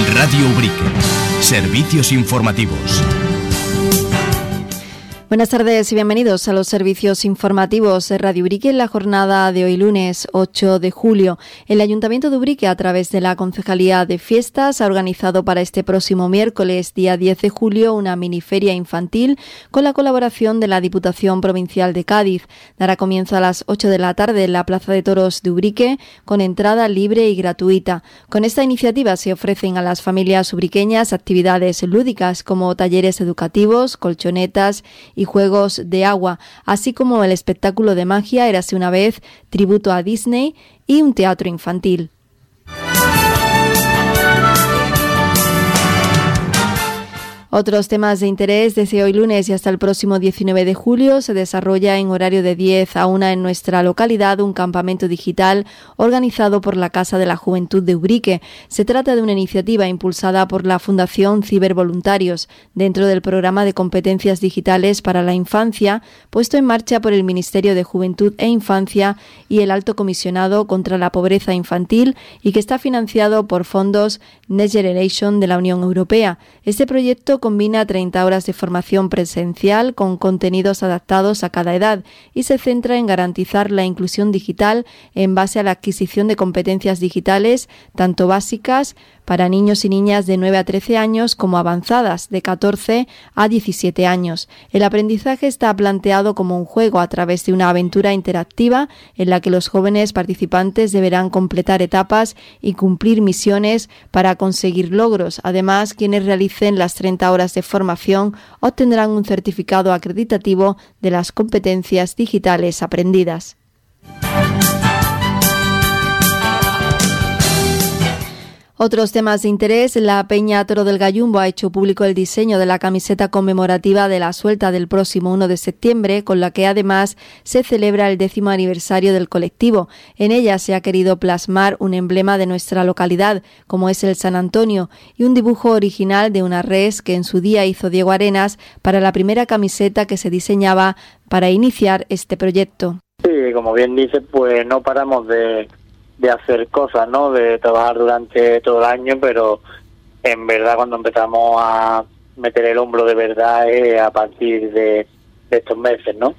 Radio Ubrique. Servicios informativos. Buenas tardes y bienvenidos a los servicios informativos de Radio Ubrique en la jornada de hoy lunes 8 de julio. El Ayuntamiento de Ubrique, a través de la Concejalía de Fiestas, ha organizado para este próximo miércoles, día 10 de julio, una miniferia infantil con la colaboración de la Diputación Provincial de Cádiz. Dará comienzo a las 8 de la tarde en la Plaza de Toros de Ubrique, con entrada libre y gratuita. Con esta iniciativa se ofrecen a las familias ubriqueñas actividades lúdicas como talleres educativos, colchonetas y juegos de agua, así como el espectáculo de magia Érase una vez, tributo a Disney y un teatro infantil. Otros temas de interés: desde hoy lunes y hasta el próximo 19 de julio se desarrolla en horario de 10 a 1 en nuestra localidad un campamento digital organizado por la Casa de la Juventud de Ubrique. Se trata de una iniciativa impulsada por la Fundación Cibervoluntarios dentro del programa de competencias digitales para la infancia puesto en marcha por el Ministerio de Juventud e Infancia y el Alto Comisionado contra la Pobreza Infantil y que está financiado por fondos Next Generation de la Unión Europea. Este proyecto combina 30 horas de formación presencial con contenidos adaptados a cada edad y se centra en garantizar la inclusión digital en base a la adquisición de competencias digitales, tanto básicas para niños y niñas de 9 a 13 años como avanzadas de 14 a 17 años. El aprendizaje está planteado como un juego a través de una aventura interactiva en la que los jóvenes participantes deberán completar etapas y cumplir misiones para conseguir logros. Además, quienes realicen las 30 horas de formación obtendrán un certificado acreditativo de las competencias digitales aprendidas. Otros temas de interés: la Peña Toro del Gallumbo ha hecho público el diseño de la camiseta conmemorativa de la suelta del próximo 1 de septiembre, con la que además se celebra el 10º aniversario del colectivo. En ella se ha querido plasmar un emblema de nuestra localidad, como es el San Antonio, y un dibujo original de una res que en su día hizo Diego Arenas para la primera camiseta que se diseñaba para iniciar este proyecto. Sí, como bien dice, pues no paramos de hacer cosas, ¿no? De trabajar durante todo el año, pero en verdad cuando empezamos a meter el hombro de verdad es a partir de estos meses, ¿no?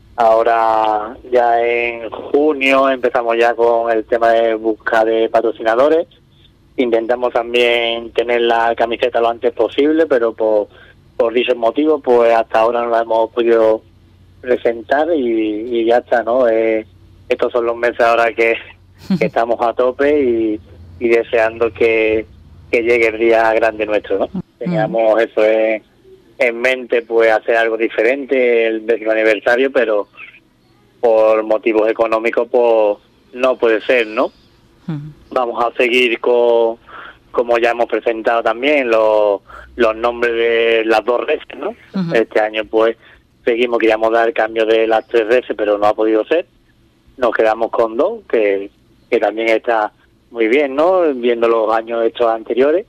Ahora ya en junio empezamos ya con el tema de busca de patrocinadores. Intentamos también tener la camiseta lo antes posible, pero por dichos motivos pues hasta ahora no la hemos podido presentar y ya está, ¿no? Estos son los meses ahora que estamos a tope y deseando que llegue el día grande nuestro, ¿no? Teníamos eso en mente, pues hacer algo diferente el 10º aniversario, pero por motivos económicos pues no puede ser, ¿no? Vamos a seguir como ya hemos presentado también los nombres de las 2 reses, ¿no? Este año pues queríamos dar cambio de las 3 reses, pero no ha podido ser. Nos quedamos con 2, que también está muy bien, ¿no? Viendo los años estos anteriores.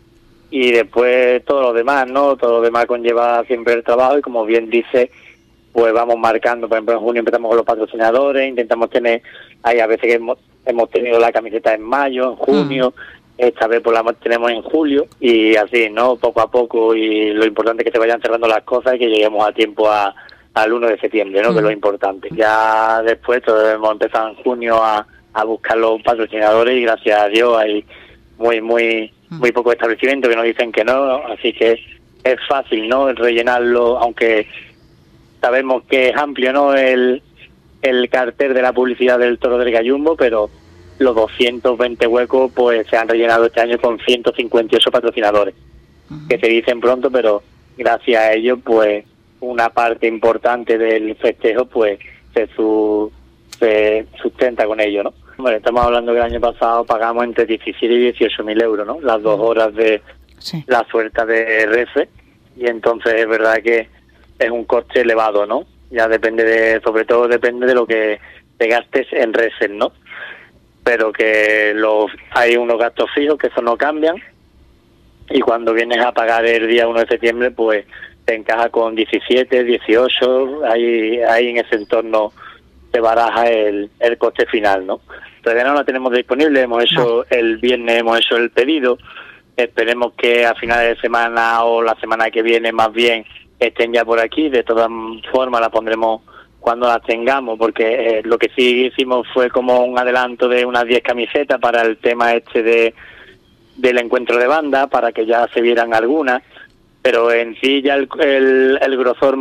Y después todo lo demás, ¿no? Todo lo demás conlleva siempre el trabajo y como bien dice, pues vamos marcando. Por ejemplo, en junio empezamos con los patrocinadores, intentamos tener, hay a veces que hemos tenido la camiseta en mayo, en junio, esta vez pues la tenemos en julio y así, ¿no? Poco a poco, y lo importante es que se vayan cerrando las cosas y que lleguemos a tiempo al 1 de septiembre, ¿no? Que es lo importante. Ya después hemos empezado en junio a buscar los patrocinadores y gracias a Dios hay muy pocos establecimientos que nos dicen que no, así que es fácil, ¿no? Rellenarlo, aunque sabemos que es amplio, ¿no? El cartel de la publicidad del Toro del Gallumbo, pero los 220 huecos pues se han rellenado este año con 158 patrocinadores, que se dicen pronto, pero gracias a ellos pues una parte importante del festejo pues se sustenta con ello, ¿no? Bueno, estamos hablando que el año pasado pagamos entre 17 y 18.000 euros, ¿no? Las 2 horas de la suelta de reses, y entonces es verdad que es un coste elevado, ¿no? Ya sobre todo depende de lo que te gastes en reses, ¿no? Pero que hay unos gastos fijos que eso no cambian, y cuando vienes a pagar el día 1 de septiembre pues te encaja con 17, 18, ahí en ese entorno se baraja el coste final, ¿no? Todavía no la tenemos disponible, el viernes hemos hecho el pedido, Esperemos que a finales de semana o la semana que viene más bien estén ya por aquí. De todas formas la pondremos cuando las tengamos, porque lo que sí hicimos fue como un adelanto de unas 10 camisetas para el tema del encuentro de banda, para que ya se vieran algunas, pero en sí ya el grosor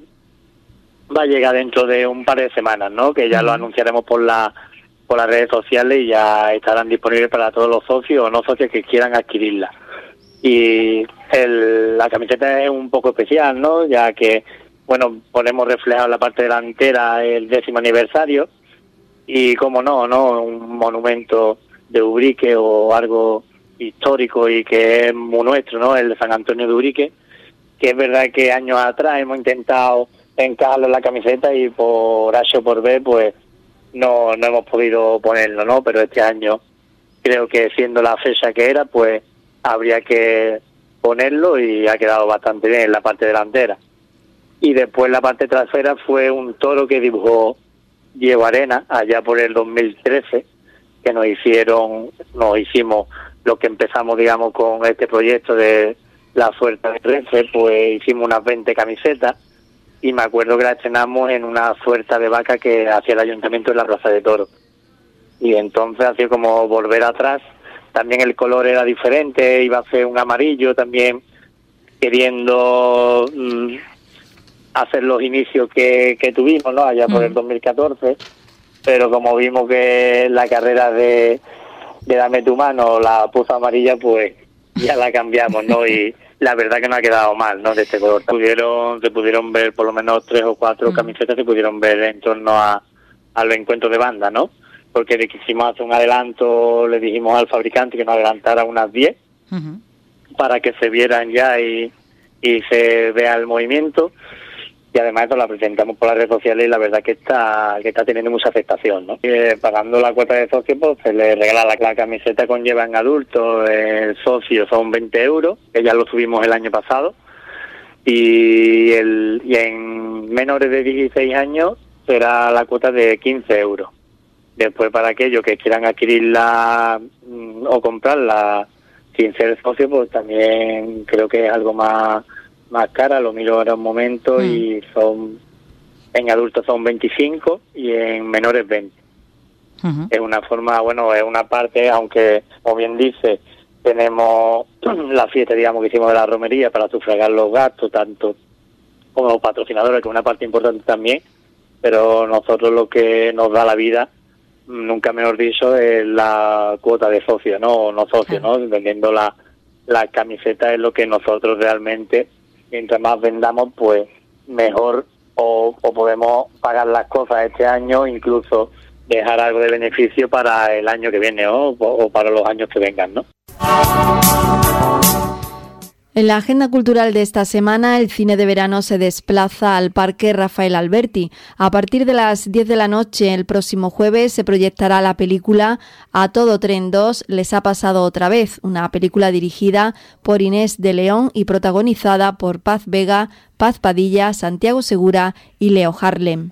va a llegar dentro de un par de semanas, ¿no? Que ya lo anunciaremos por las redes sociales y ya estarán disponibles para todos los socios o no socios que quieran adquirirla. Y la camiseta es un poco especial, ¿no? Ya que, bueno, ponemos reflejado en la parte delantera el 10º aniversario y, como no, un monumento de Ubrique o algo histórico y que es muy nuestro, ¿no? El de San Antonio de Ubrique, que es verdad que años atrás hemos intentado encajarlo en la camiseta y por H o por B, pues no hemos podido ponerlo, ¿no? Pero este año creo que, siendo la fecha que era, pues habría que ponerlo y ha quedado bastante bien en la parte delantera. Y después la parte trasera fue un toro que dibujó Diego Arena allá por el 2013, que nos hicimos lo que empezamos, digamos, con este proyecto de la suerte de Renfe, pues hicimos unas 20 camisetas y me acuerdo que la estrenamos en una suerte de vaca que hacía el ayuntamiento en la Plaza de Toros. Y entonces hacía como volver atrás. También el color era diferente, iba a ser un amarillo, también queriendo hacer los inicios que tuvimos, ¿no? Allá por el 2014, pero como vimos que la carrera de Dame tu mano la puso amarilla, pues ya la cambiamos, ¿no? Y la verdad que no ha quedado mal, ¿no? De este color. Se pudieron ver por lo menos 3 o 4 camisetas, se pudieron ver en torno a los encuentros de banda, ¿no? Porque le quisimos hacer un adelanto, le dijimos al fabricante que nos adelantara unas 10 para que se vieran ya y se vea el movimiento. Y además esto la presentamos por las redes sociales y la verdad que está teniendo mucha aceptación, ¿no? Pagando la cuota de socio, pues se le regala la camiseta, conlleva en adultos, el socio son 20 euros, que ya lo subimos el año pasado, y en menores de 16 años será la cuota de 15 euros. Después, para aquellos que quieran adquirirla o comprarla sin ser socio, pues también creo que es algo más cara. Lo miro ahora un momento y en adultos son 25 y en menores 20. Es una forma, es una parte, aunque, como bien dice, tenemos la fiesta, digamos, que hicimos de la romería para sufragar los gastos, tanto como los patrocinadores, que es una parte importante también, pero nosotros lo que nos da la vida, nunca mejor dicho, es la cuota de socio, ¿no? No socio, ¿no? Vendiendo la camiseta es lo que nosotros realmente, mientras más vendamos, pues mejor, o podemos pagar las cosas este año, incluso dejar algo de beneficio para el año que viene, ¿no? O para los años que vengan, ¿no? En la agenda cultural de esta semana, el cine de verano se desplaza al Parque Rafael Alberti. A partir de las 10 de la noche, el próximo jueves, se proyectará la película A Todo Tren 2, Les ha pasado otra vez, una película dirigida por Inés de León y protagonizada por Paz Vega, Paz Padilla, Santiago Segura y Leo Harlem.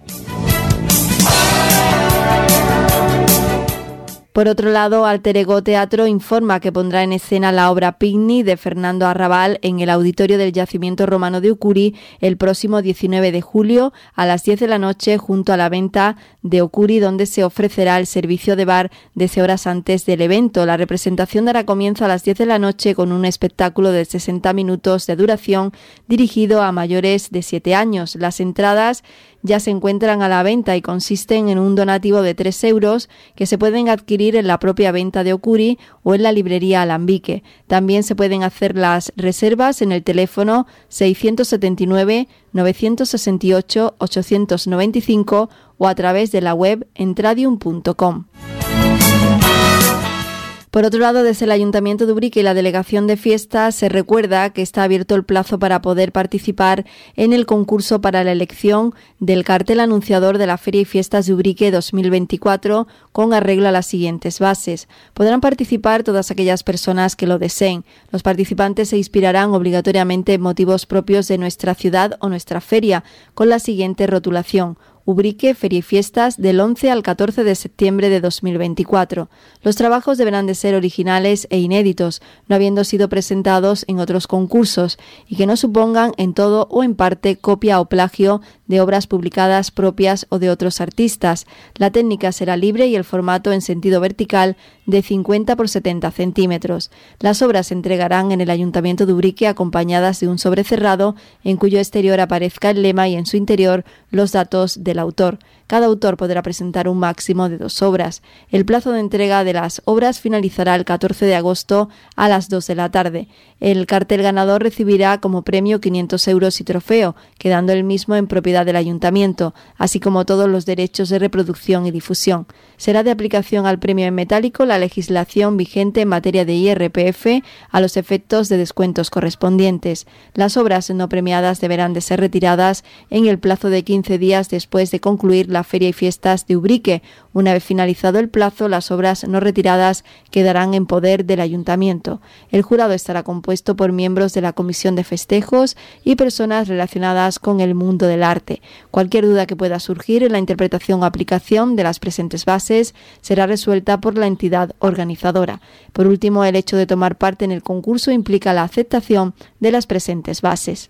Por otro lado, Alter Ego Teatro informa que pondrá en escena la obra Picnic de Fernando Arrabal en el Auditorio del Yacimiento Romano de Ucuri el próximo 19 de julio a las 10 de la noche junto a la venta de Ucuri, donde se ofrecerá el servicio de bar desde horas antes del evento. La representación dará comienzo a las 10 de la noche con un espectáculo de 60 minutos de duración dirigido a mayores de 7 años. Las entradas ya se encuentran a la venta y consisten en un donativo de 3 euros que se pueden adquirir en la propia venta de Ucuri o en la librería Alambique. También se pueden hacer las reservas en el teléfono 679 968 895 o a través de la web entradium.com. Por otro lado, desde el Ayuntamiento de Ubrique y la Delegación de Fiestas se recuerda que está abierto el plazo para poder participar en el concurso para la elección del cartel anunciador de la Feria y Fiestas de Ubrique 2024 con arreglo a las siguientes bases. Podrán participar todas aquellas personas que lo deseen. Los participantes se inspirarán obligatoriamente en motivos propios de nuestra ciudad o nuestra feria, con la siguiente rotulación: Ubrique, Feria y Fiestas, del 11 al 14 de septiembre de 2024. Los trabajos deberán de ser originales e inéditos, no habiendo sido presentados en otros concursos, y que no supongan en todo o en parte copia o plagio de obras publicadas propias o de otros artistas. La técnica será libre y el formato en sentido vertical de 50 por 70 centímetros. Las obras se entregarán en el Ayuntamiento de Ubrique acompañadas de un sobre cerrado en cuyo exterior aparezca el lema y en su interior los datos del autor. Cada autor podrá presentar un máximo de 2 obras. El plazo de entrega de las obras finalizará el 14 de agosto a las 2 de la tarde. El cartel ganador recibirá como premio 500 euros y trofeo, quedando el mismo en propiedad del Ayuntamiento, así como todos los derechos de reproducción y difusión. Será de aplicación al premio en metálico la legislación vigente en materia de IRPF a los efectos de descuentos correspondientes. Las obras no premiadas deberán de ser retiradas en el plazo de 15 días después de concluir la Feria y Fiestas de Ubrique. Una vez finalizado el plazo, las obras no retiradas quedarán en poder del Ayuntamiento. El jurado estará compuesto por miembros de la Comisión de Festejos y personas relacionadas con el mundo del arte. Cualquier duda que pueda surgir en la interpretación o aplicación de las presentes bases será resuelta por la entidad organizadora. Por último, el hecho de tomar parte en el concurso implica la aceptación de las presentes bases.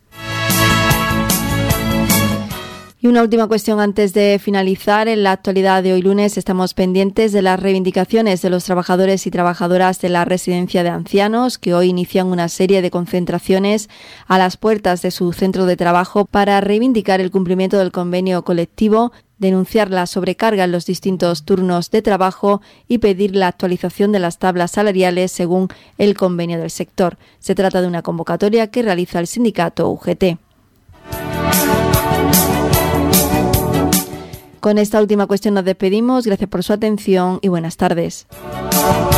Y una última cuestión antes de finalizar. En la actualidad de hoy lunes estamos pendientes de las reivindicaciones de los trabajadores y trabajadoras de la residencia de ancianos, que hoy inician una serie de concentraciones a las puertas de su centro de trabajo para reivindicar el cumplimiento del convenio colectivo, denunciar la sobrecarga en los distintos turnos de trabajo y pedir la actualización de las tablas salariales según el convenio del sector. Se trata de una convocatoria que realiza el sindicato UGT. Con esta última cuestión nos despedimos. Gracias por su atención y buenas tardes.